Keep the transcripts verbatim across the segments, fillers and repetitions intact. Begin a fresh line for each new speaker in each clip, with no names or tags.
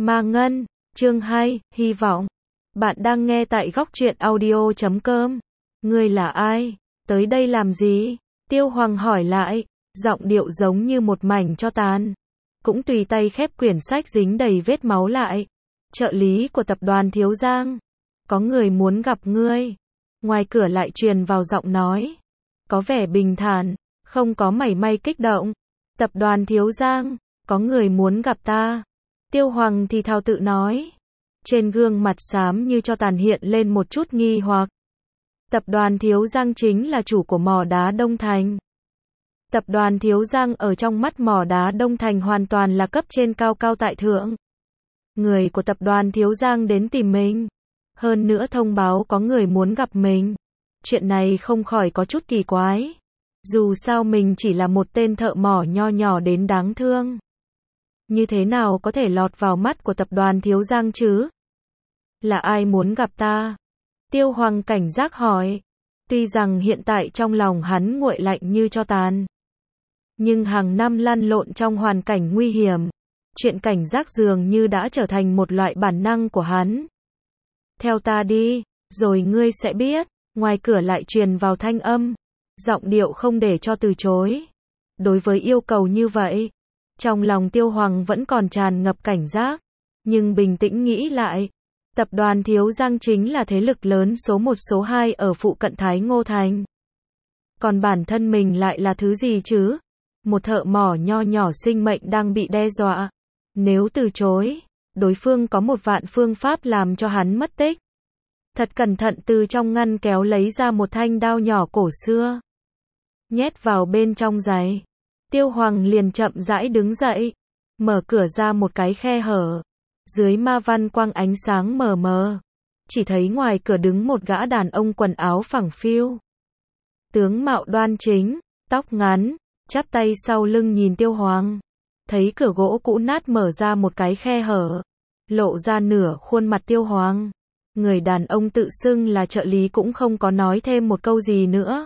Ma Ngân, chương hai, hy vọng. Bạn đang nghe tại góc truyện audio chấm com. Ngươi là ai? Tới đây làm gì? Tiêu Hoàng hỏi lại, giọng điệu giống như một mảnh tro tàn. Cũng tùy tay khép quyển sách dính đầy vết máu lại. Trợ lý của tập đoàn Thiếu Giang. Có người muốn gặp ngươi. Ngoài cửa lại truyền vào giọng nói. Có vẻ bình thản, không có mảy may kích động. Tập đoàn Thiếu Giang, có người muốn gặp ta. Tiêu Hoàng thì thào tự nói. Trên gương mặt xám như cho tàn hiện lên một chút nghi hoặc. Tập đoàn Thiếu Giang chính là chủ của mỏ đá Đông Thành. Tập đoàn Thiếu Giang ở trong mắt mỏ đá Đông Thành hoàn toàn là cấp trên cao cao tại thượng. Người của tập đoàn Thiếu Giang đến tìm mình. Hơn nữa thông báo có người muốn gặp mình. Chuyện này không khỏi có chút kỳ quái. Dù sao mình chỉ là một tên thợ mỏ nho nhỏ đến đáng thương. Như thế nào có thể lọt vào mắt của tập đoàn Thiếu Giang chứ? Là ai muốn gặp ta? Tiêu Hoàng cảnh giác hỏi. Tuy rằng hiện tại trong lòng hắn nguội lạnh như tro tàn. Nhưng hàng năm lăn lộn trong hoàn cảnh nguy hiểm. Chuyện cảnh giác dường như đã trở thành một loại bản năng của hắn. Theo ta đi, rồi ngươi sẽ biết. Ngoài cửa lại truyền vào thanh âm. Giọng điệu không để cho từ chối. Đối với yêu cầu như vậy, trong lòng Tiêu Hoàng vẫn còn tràn ngập cảnh giác. Nhưng bình tĩnh nghĩ lại, tập đoàn Thiếu Giang chính là thế lực lớn số một số hai ở phụ cận Thái Ngô Thành. Còn bản thân mình lại là thứ gì chứ? Một thợ mỏ nho nhỏ sinh mệnh đang bị đe dọa. Nếu từ chối, đối phương có một vạn phương pháp làm cho hắn mất tích. Thật cẩn thận từ trong ngăn kéo lấy ra một thanh đao nhỏ cổ xưa. Nhét vào bên trong giày. Tiêu Hoàng liền chậm rãi đứng dậy. Mở cửa ra một cái khe hở. Dưới ma văn quang ánh sáng mờ mờ. Chỉ thấy ngoài cửa đứng một gã đàn ông quần áo phẳng phiu. Tướng mạo đoan chính, tóc ngắn, chắp tay sau lưng nhìn Tiêu Hoàng. Thấy cửa gỗ cũ nát mở ra một cái khe hở. Lộ ra nửa khuôn mặt Tiêu Hoàng. Người đàn ông tự xưng là trợ lý cũng không có nói thêm một câu gì nữa.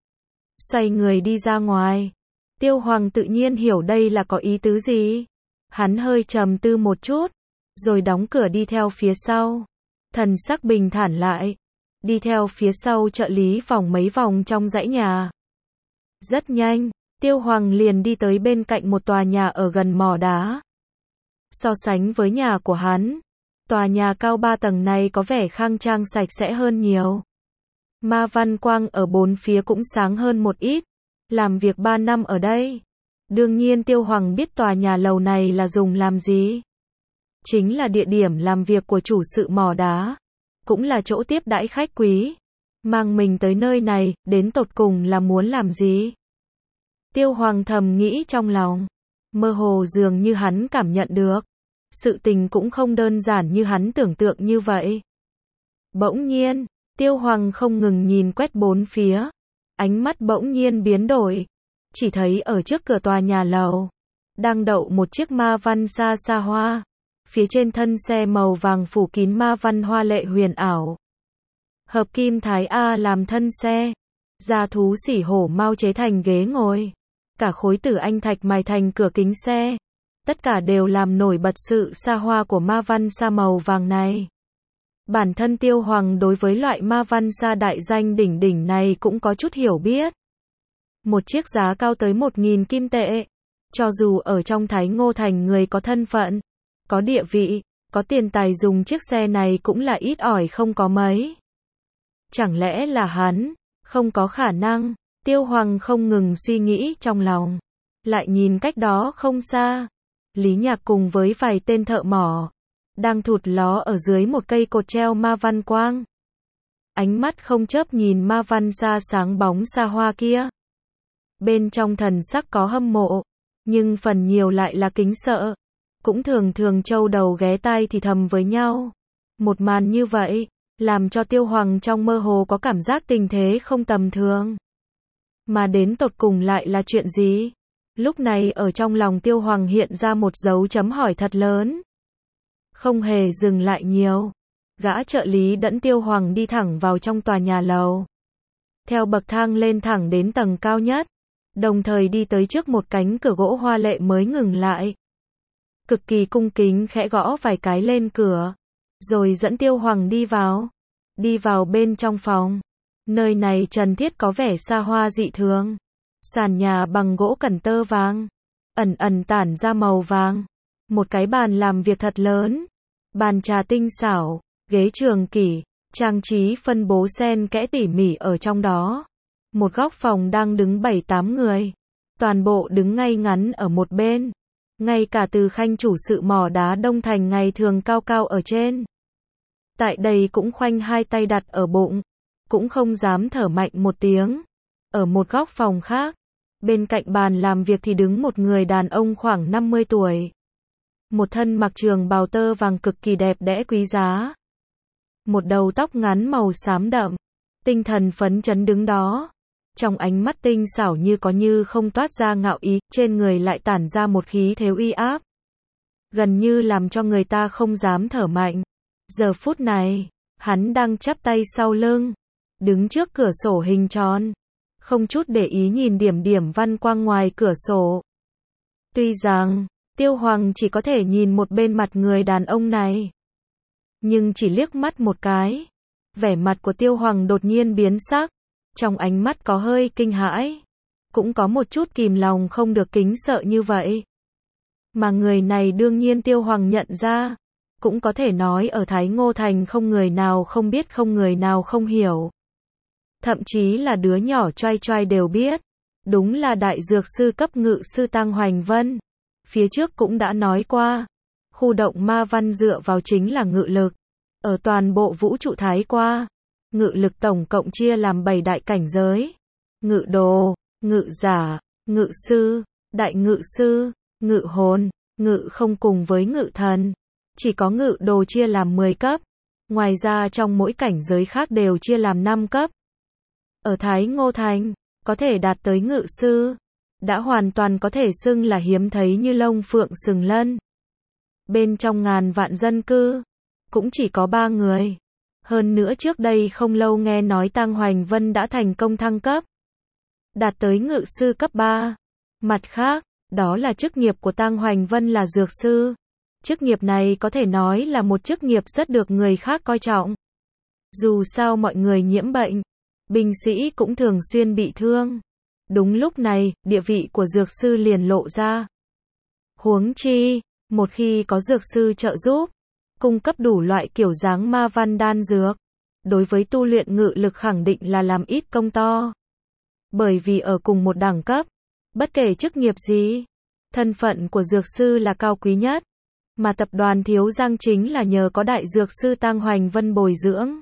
Xoay người đi ra ngoài. Tiêu Hoàng tự nhiên hiểu đây là có ý tứ gì. Hắn hơi trầm tư một chút, rồi đóng cửa đi theo phía sau. Thần sắc bình thản lại. Đi theo phía sau trợ lý vòng mấy vòng trong dãy nhà. Rất nhanh, Tiêu Hoàng liền đi tới bên cạnh một tòa nhà ở gần mỏ đá. So sánh với nhà của hắn, tòa nhà cao ba tầng này có vẻ khang trang sạch sẽ hơn nhiều. Ma văn quang ở bốn phía cũng sáng hơn một ít. Làm việc ba năm ở đây. Đương nhiên Tiêu Hoàng biết tòa nhà lầu này là dùng làm gì. Chính là địa điểm làm việc của chủ sự mỏ đá. Cũng là chỗ tiếp đãi khách quý. Mang mình tới nơi này, đến tột cùng là muốn làm gì? Tiêu Hoàng thầm nghĩ trong lòng. Mơ hồ dường như hắn cảm nhận được. Sự tình cũng không đơn giản như hắn tưởng tượng như vậy. Bỗng nhiên, Tiêu Hoàng không ngừng nhìn quét bốn phía. Ánh mắt bỗng nhiên biến đổi. Chỉ thấy ở trước cửa tòa nhà lầu. Đang đậu một chiếc ma văn xa xa hoa. Phía trên thân xe màu vàng phủ kín ma văn hoa lệ huyền ảo. Hợp kim thái A làm thân xe. Da thú sỉ hổ mao chế thành ghế ngồi. Cả khối tử anh thạch mài thành cửa kính xe. Tất cả đều làm nổi bật sự xa hoa của ma văn sa màu vàng này. Bản thân Tiêu Hoàng đối với loại ma văn sa đại danh đỉnh đỉnh này cũng có chút hiểu biết. Một chiếc giá cao tới một nghìn kim tệ. Cho dù ở trong Thái Ngô Thành người có thân phận, có địa vị, có tiền tài dùng chiếc xe này cũng là ít ỏi không có mấy. Chẳng lẽ là hắn? Không có khả năng. Tiêu Hoàng không ngừng suy nghĩ trong lòng. Lại nhìn cách đó không xa. Lý Nhạc cùng với vài tên thợ mỏ. Đang thụt ló ở dưới một cây cột treo ma văn quang. Ánh mắt không chớp nhìn ma văn xa sáng bóng xa hoa kia. Bên trong thần sắc có hâm mộ. Nhưng phần nhiều lại là kính sợ. Cũng thường thường trâu đầu ghé tai thì thầm với nhau. Một màn như vậy, làm cho Tiêu Hoàng trong mơ hồ có cảm giác tình thế không tầm thường. Mà đến tột cùng lại là chuyện gì? Lúc này ở trong lòng Tiêu Hoàng hiện ra một dấu chấm hỏi thật lớn. Không hề dừng lại nhiều. Gã trợ lý dẫn Tiêu Hoàng đi thẳng vào trong tòa nhà lầu. Theo bậc thang lên thẳng đến tầng cao nhất. Đồng thời đi tới trước một cánh cửa gỗ hoa lệ mới ngừng lại. cực kỳ cung kính khẽ gõ vài cái lên cửa, rồi dẫn Tiêu Hoàng đi vào. Đi vào bên trong phòng. Nơi này trần thiết có vẻ xa hoa dị thường. Sàn nhà bằng gỗ cẩn tơ vàng, ẩn ẩn tản ra màu vàng. Một cái bàn làm việc thật lớn. Bàn trà tinh xảo, ghế trường kỷ, trang trí phân bố xen kẽ tỉ mỉ ở trong đó. Một góc phòng đang đứng bảy tám người. Toàn bộ đứng ngay ngắn ở một bên. Ngay cả Từ Khanh chủ sự mỏ đá Đông Thành ngày thường cao cao ở trên. Tại đây cũng khoanh hai tay đặt ở bụng. Cũng không dám thở mạnh một tiếng. Ở một góc phòng khác, bên cạnh bàn làm việc thì đứng một người đàn ông khoảng năm mươi tuổi. Một thân mặc trường bào tơ vàng cực kỳ đẹp đẽ quý giá. Một đầu tóc ngắn màu xám đậm. Tinh thần phấn chấn đứng đó. Trong ánh mắt tinh xảo như có như không toát ra ngạo ý, trên người lại tản ra một khí thế uy áp. Gần như làm cho người ta không dám thở mạnh. Giờ phút này, hắn đang chắp tay sau lưng, đứng trước cửa sổ hình tròn, không chút để ý nhìn điểm điểm văn quang ngoài cửa sổ. Tuy rằng, Tiêu Hoàng chỉ có thể nhìn một bên mặt người đàn ông này, nhưng chỉ liếc mắt một cái, vẻ mặt của Tiêu Hoàng đột nhiên biến sắc, trong ánh mắt có hơi kinh hãi, cũng có một chút kìm lòng không được kính sợ như vậy. Mà người này đương nhiên Tiêu Hoàng nhận ra, cũng có thể nói ở Thái Ngô Thành không người nào không biết, không người nào không hiểu. Thậm chí là đứa nhỏ choai choai đều biết, đúng là đại dược sư cấp ngự sư Tăng Hoành Vân. Phía trước cũng đã nói qua, khu động ma văn dựa vào chính là ngự lực. Ở toàn bộ vũ trụ Thái qua, ngự lực tổng cộng chia làm bảy đại cảnh giới. Ngự đồ, ngự giả, ngự sư, đại ngự sư, ngự hồn, ngự không cùng với ngự thần. Chỉ có ngự đồ chia làm mười cấp. Ngoài ra trong mỗi cảnh giới khác đều chia làm năm cấp. Ở Thái Ngô Thành, có thể đạt tới ngự sư, đã hoàn toàn có thể xưng là hiếm thấy như lông phượng sừng lân. Bên trong ngàn vạn dân cư, cũng chỉ có ba người. Hơn nữa trước đây không lâu nghe nói Tăng Hoành Vân đã thành công thăng cấp, đạt tới ngự sư cấp ba. Mặt khác, đó là chức nghiệp của Tăng Hoành Vân là dược sư. Chức nghiệp này có thể nói là một chức nghiệp rất được người khác coi trọng. Dù sao mọi người nhiễm bệnh, binh sĩ cũng thường xuyên bị thương. Đúng lúc này, địa vị của dược sư liền lộ ra. Huống chi, một khi có dược sư trợ giúp, cung cấp đủ loại kiểu dáng ma văn đan dược, đối với tu luyện ngự lực khẳng định là làm ít công to. Bởi vì ở cùng một đẳng cấp, bất kể chức nghiệp gì, thân phận của dược sư là cao quý nhất. Mà tập đoàn Thiếu Giang chính là nhờ có đại dược sư Tăng Hoành Vân bồi dưỡng,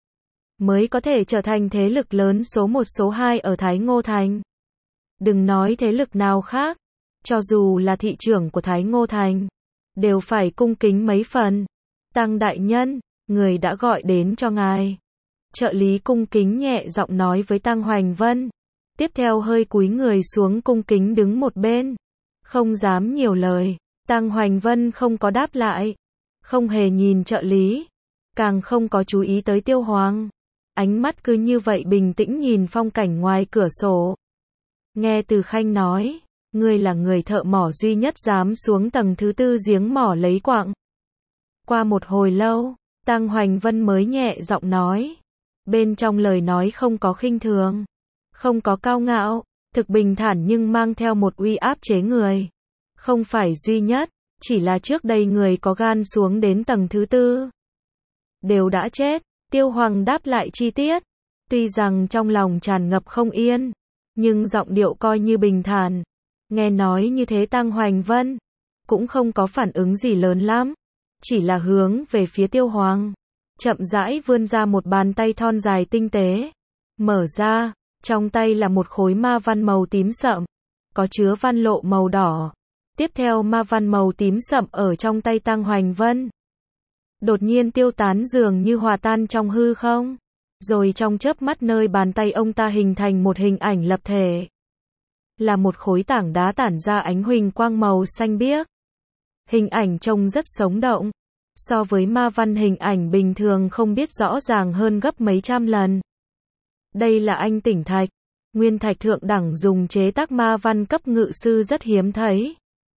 mới có thể trở thành thế lực lớn số một số hai ở Thái Ngô Thành. Đừng nói thế lực nào khác, cho dù là thị trưởng của Thái Ngô Thành, đều phải cung kính mấy phần. Tăng đại nhân, người đã gọi đến cho ngài. Trợ lý cung kính nhẹ giọng nói với Tăng Hoành Vân. Tiếp theo hơi cúi người xuống cung kính đứng một bên, không dám nhiều lời. Tăng Hoành Vân không có đáp lại, không hề nhìn trợ lý, càng không có chú ý tới Tiêu Hoàng. Ánh mắt cứ như vậy bình tĩnh nhìn phong cảnh ngoài cửa sổ. Nghe Từ Khanh nói, ngươi là người thợ mỏ duy nhất dám xuống tầng thứ tư giếng mỏ lấy quặng. Qua một hồi lâu, Tăng Hoành Vân mới nhẹ giọng nói. Bên trong lời nói không có khinh thường, không có cao ngạo, thực bình thản nhưng mang theo một uy áp chế người. Không phải duy nhất, chỉ là trước đây người có gan xuống đến tầng thứ tư đều đã chết. Tiêu Hoàng đáp lại chi tiết, tuy rằng trong lòng tràn ngập không yên, nhưng giọng điệu coi như bình thản. Nghe nói như thế Tăng Hoành Vân cũng không có phản ứng gì lớn lắm, chỉ là hướng về phía Tiêu Hoàng, chậm rãi vươn ra một bàn tay thon dài tinh tế, mở ra, trong tay là một khối ma văn màu tím sậm, có chứa văn lộ màu đỏ. Tiếp theo ma văn màu tím sậm ở trong tay Tăng Hoành Vân đột nhiên tiêu tán dường như hòa tan trong hư không, rồi trong chớp mắt nơi bàn tay ông ta hình thành một hình ảnh lập thể, là một khối tảng đá tản ra ánh huỳnh quang màu xanh biếc. Hình ảnh trông rất sống động, so với ma văn hình ảnh bình thường không biết rõ ràng hơn gấp mấy trăm lần. Đây là anh tỉnh thạch, nguyên thạch thượng đẳng dùng chế tác ma văn cấp ngự sư rất hiếm thấy.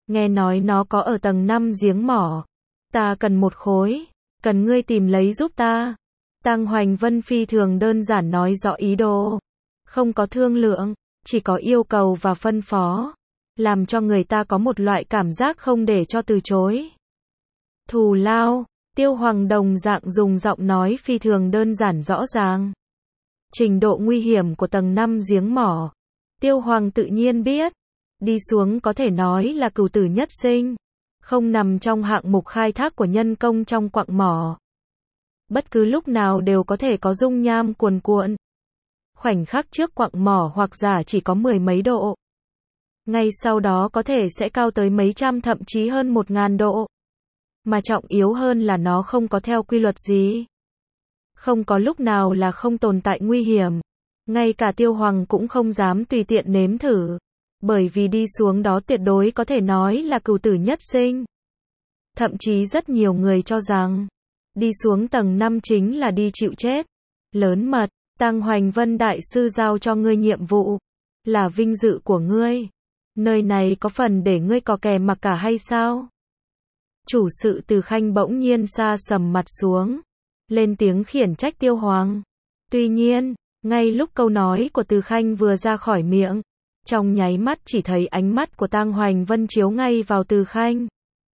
Nghe nói nó có ở tầng năm giếng mỏ. Ta cần một khối, cần ngươi tìm lấy giúp ta. Tang Hoành Vân phi thường đơn giản nói rõ ý đồ. Không có thương lượng, chỉ có yêu cầu và phân phó. Làm cho người ta có một loại cảm giác không để cho từ chối. Thù lao, Tiêu Hoàng đồng dạng dùng giọng nói phi thường đơn giản rõ ràng. Trình độ nguy hiểm của tầng năm giếng mỏ. Tiêu Hoàng tự nhiên biết. Đi xuống có thể nói là cửu tử nhất sinh. Không nằm trong hạng mục khai thác của nhân công trong quặng mỏ. Bất cứ lúc nào đều có thể có dung nham cuồn cuộn. Khoảnh khắc trước quặng mỏ hoặc giả chỉ có mười mấy độ. Ngay sau đó có thể sẽ cao tới mấy trăm thậm chí hơn một ngàn độ. Mà trọng yếu hơn là nó không có theo quy luật gì. Không có lúc nào là không tồn tại nguy hiểm. Ngay cả Tiêu Hoàng cũng không dám tùy tiện nếm thử. Bởi vì đi xuống đó tuyệt đối có thể nói là cửu tử nhất sinh. Thậm chí rất nhiều người cho rằng, đi xuống tầng năm chính là đi chịu chết. Lớn mật, Tang Hoành Vân đại sư giao cho ngươi nhiệm vụ. Là vinh dự của ngươi. Nơi này có phần để ngươi cò kè mặc cả hay sao? Chủ sự Từ Khanh bỗng nhiên sa sầm mặt xuống. Lên tiếng khiển trách Tiêu Hoàng. Tuy nhiên, ngay lúc câu nói của Từ Khanh vừa ra khỏi miệng, trong nháy mắt chỉ thấy ánh mắt của Tang Hoành Vân chiếu ngay vào Từ Khanh.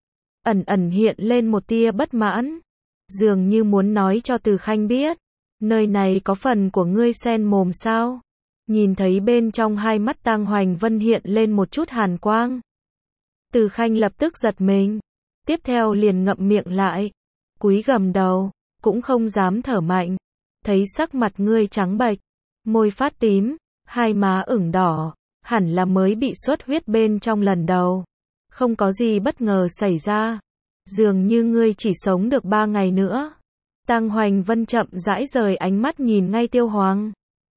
Ẩn ẩn hiện lên một tia bất mãn. Dường như muốn nói cho Từ Khanh biết. Nơi này có phần của ngươi xen mồm sao? Nhìn thấy bên trong hai mắt Tang Hoành Vân hiện lên một chút hàn quang. Từ Khanh lập tức giật mình. Tiếp theo liền ngậm miệng lại. Cúi gằm đầu. Cũng không dám thở mạnh. Thấy sắc mặt ngươi trắng bệch. Môi phát tím. Hai má ửng đỏ. Hẳn là mới bị xuất huyết bên trong lần đầu. Không có gì bất ngờ xảy ra. Dường như ngươi chỉ sống được ba ngày nữa. Tang Hoành Vân chậm rãi rời ánh mắt nhìn ngay Tiêu Hoàng.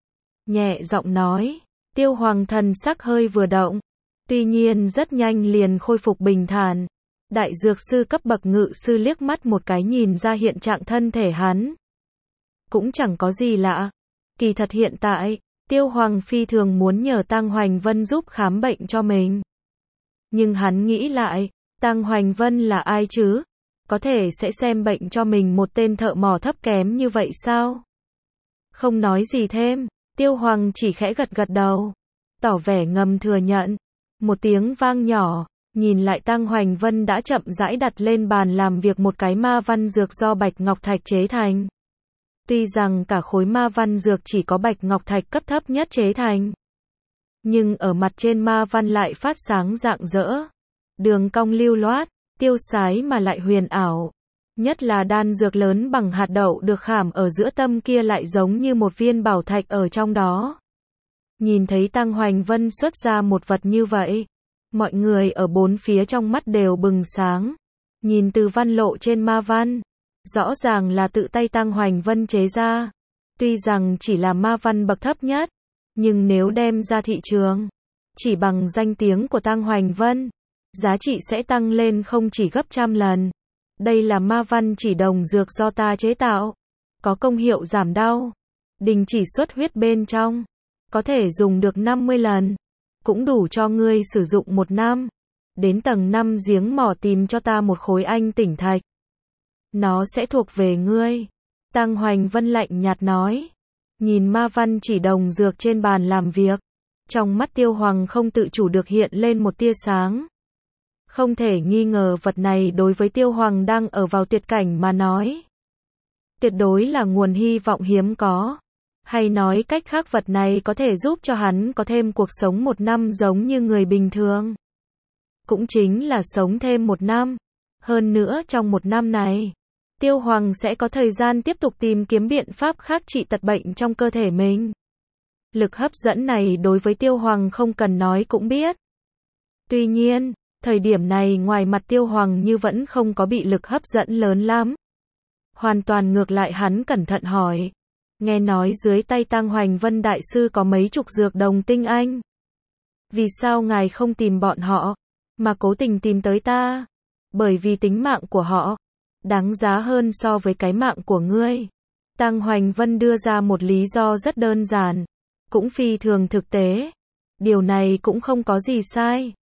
Nhẹ giọng nói. Tiêu Hoàng thần sắc hơi vừa động. Tuy nhiên rất nhanh liền khôi phục bình thản. Đại dược sư cấp bậc ngự sư liếc mắt một cái nhìn ra hiện trạng thân thể hắn. Cũng chẳng có gì lạ. Kỳ thật hiện tại, Tiêu Hoàng phi thường muốn nhờ Tang Hoành Vân giúp khám bệnh cho mình. Nhưng hắn nghĩ lại, Tang Hoành Vân là ai chứ? Có thể sẽ xem bệnh cho mình một tên thợ mỏ thấp kém như vậy sao? Không nói gì thêm, Tiêu Hoàng chỉ khẽ gật gật đầu, tỏ vẻ ngầm thừa nhận. Một tiếng vang nhỏ, nhìn lại Tang Hoành Vân đã chậm rãi đặt lên bàn làm việc một cái ma văn dược do bạch ngọc thạch chế thành. Tuy rằng cả khối ma văn dược chỉ có bạch ngọc thạch cấp thấp nhất chế thành, nhưng ở mặt trên ma văn lại phát sáng rạng rỡ. Đường cong lưu loát, tiêu sái mà lại huyền ảo. Nhất là đan dược lớn bằng hạt đậu được khảm ở giữa tâm kia lại giống như một viên bảo thạch ở trong đó. Nhìn thấy Tang Hoành Vân xuất ra một vật như vậy, mọi người ở bốn phía trong mắt đều bừng sáng. Nhìn từ văn lộ trên ma văn, rõ ràng là tự tay Tang Hoành Vân chế ra. Tuy rằng chỉ là ma văn bậc thấp nhất, nhưng nếu đem ra thị trường, chỉ bằng danh tiếng của Tang Hoành Vân, giá trị sẽ tăng lên không chỉ gấp trăm lần. Đây là ma văn chỉ đồng dược do ta chế tạo, có công hiệu giảm đau, đình chỉ xuất huyết bên trong, có thể dùng được năm mươi lần, cũng đủ cho ngươi sử dụng một năm. Đến tầng năm giếng mỏ tìm cho ta một khối anh tỉnh thạch. Nó sẽ thuộc về ngươi. Tang Hoành Vân lạnh nhạt nói. Nhìn ma văn chỉ đồng dược trên bàn làm việc, trong mắt Tiêu Hoàng không tự chủ được hiện lên một tia sáng. Không thể nghi ngờ vật này đối với Tiêu Hoàng đang ở vào tuyệt cảnh mà nói, tuyệt đối là nguồn hy vọng hiếm có. Hay nói cách khác vật này có thể giúp cho hắn có thêm cuộc sống một năm giống như người bình thường. Cũng chính là sống thêm một năm. Hơn nữa trong một năm này, Tiêu Hoàng sẽ có thời gian tiếp tục tìm kiếm biện pháp khác trị tật bệnh trong cơ thể mình. Lực hấp dẫn này đối với Tiêu Hoàng không cần nói cũng biết. Tuy nhiên, thời điểm này ngoài mặt Tiêu Hoàng như vẫn không có bị lực hấp dẫn lớn lắm. Hoàn toàn ngược lại hắn cẩn thận hỏi. Nghe nói dưới tay Tang Hoành Vân đại sư có mấy chục dược đồng tinh anh. Vì sao ngài không tìm bọn họ, mà cố tình tìm tới ta? Bởi vì tính mạng của họ đáng giá hơn so với cái mạng của ngươi. Tang Hoành Vân đưa ra một lý do rất đơn giản, cũng phi thường thực tế. Điều này cũng không có gì sai.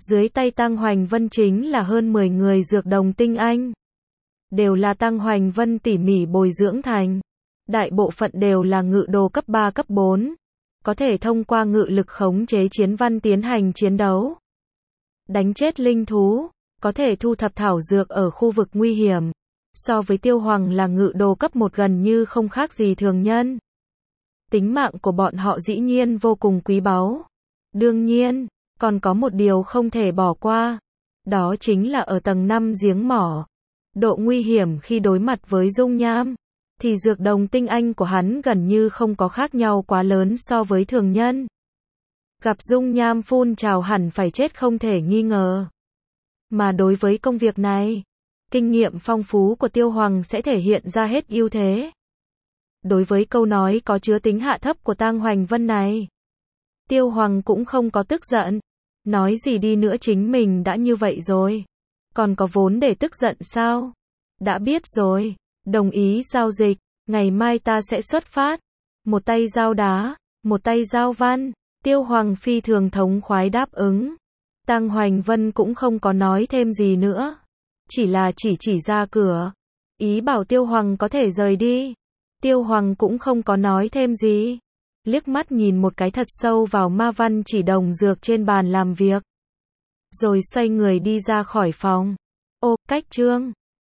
Dưới tay Tăng Hoành Vân chính là hơn mười người dược đồng tinh anh. Đều là Tăng Hoành Vân tỉ mỉ bồi dưỡng thành. Đại bộ phận đều là ngự đồ cấp ba cấp bốn. Có thể thông qua ngự lực khống chế chiến văn tiến hành chiến đấu. Đánh chết linh thú. Có thể thu thập thảo dược ở khu vực nguy hiểm. So với Tiêu Hoàng là ngự đồ cấp một gần như không khác gì thường nhân. Tính mạng của bọn họ dĩ nhiên vô cùng quý báu. Đương nhiên, còn có một điều không thể bỏ qua. Đó chính là ở tầng năm giếng mỏ. Độ nguy hiểm khi đối mặt với dung nham. Thì dược đồng tinh anh của hắn gần như không có khác nhau quá lớn so với thường nhân. Gặp dung nham phun trào hẳn phải chết không thể nghi ngờ. Mà đối với công việc này, kinh nghiệm phong phú của Tiêu Hoàng sẽ thể hiện ra hết ưu thế. Đối với câu nói có chứa tính hạ thấp của Tăng Hoành Vân này, Tiêu Hoàng cũng không có tức giận. Nói gì đi nữa chính mình đã như vậy rồi. Còn có vốn để tức giận sao? Đã biết rồi. Đồng ý giao dịch. Ngày mai ta sẽ xuất phát. Một tay giao đá, một tay giao văn. Tiêu Hoàng phi thường thống khoái đáp ứng. Tăng Hoành Vân cũng không có nói thêm gì nữa. Chỉ là chỉ chỉ ra cửa. Ý bảo Tiêu Hoàng có thể rời đi. Tiêu Hoàng cũng không có nói thêm gì. Liếc mắt nhìn một cái thật sâu vào ma văn chỉ đồng dược trên bàn làm việc. Rồi xoay người đi ra khỏi phòng. Ô, cách chương.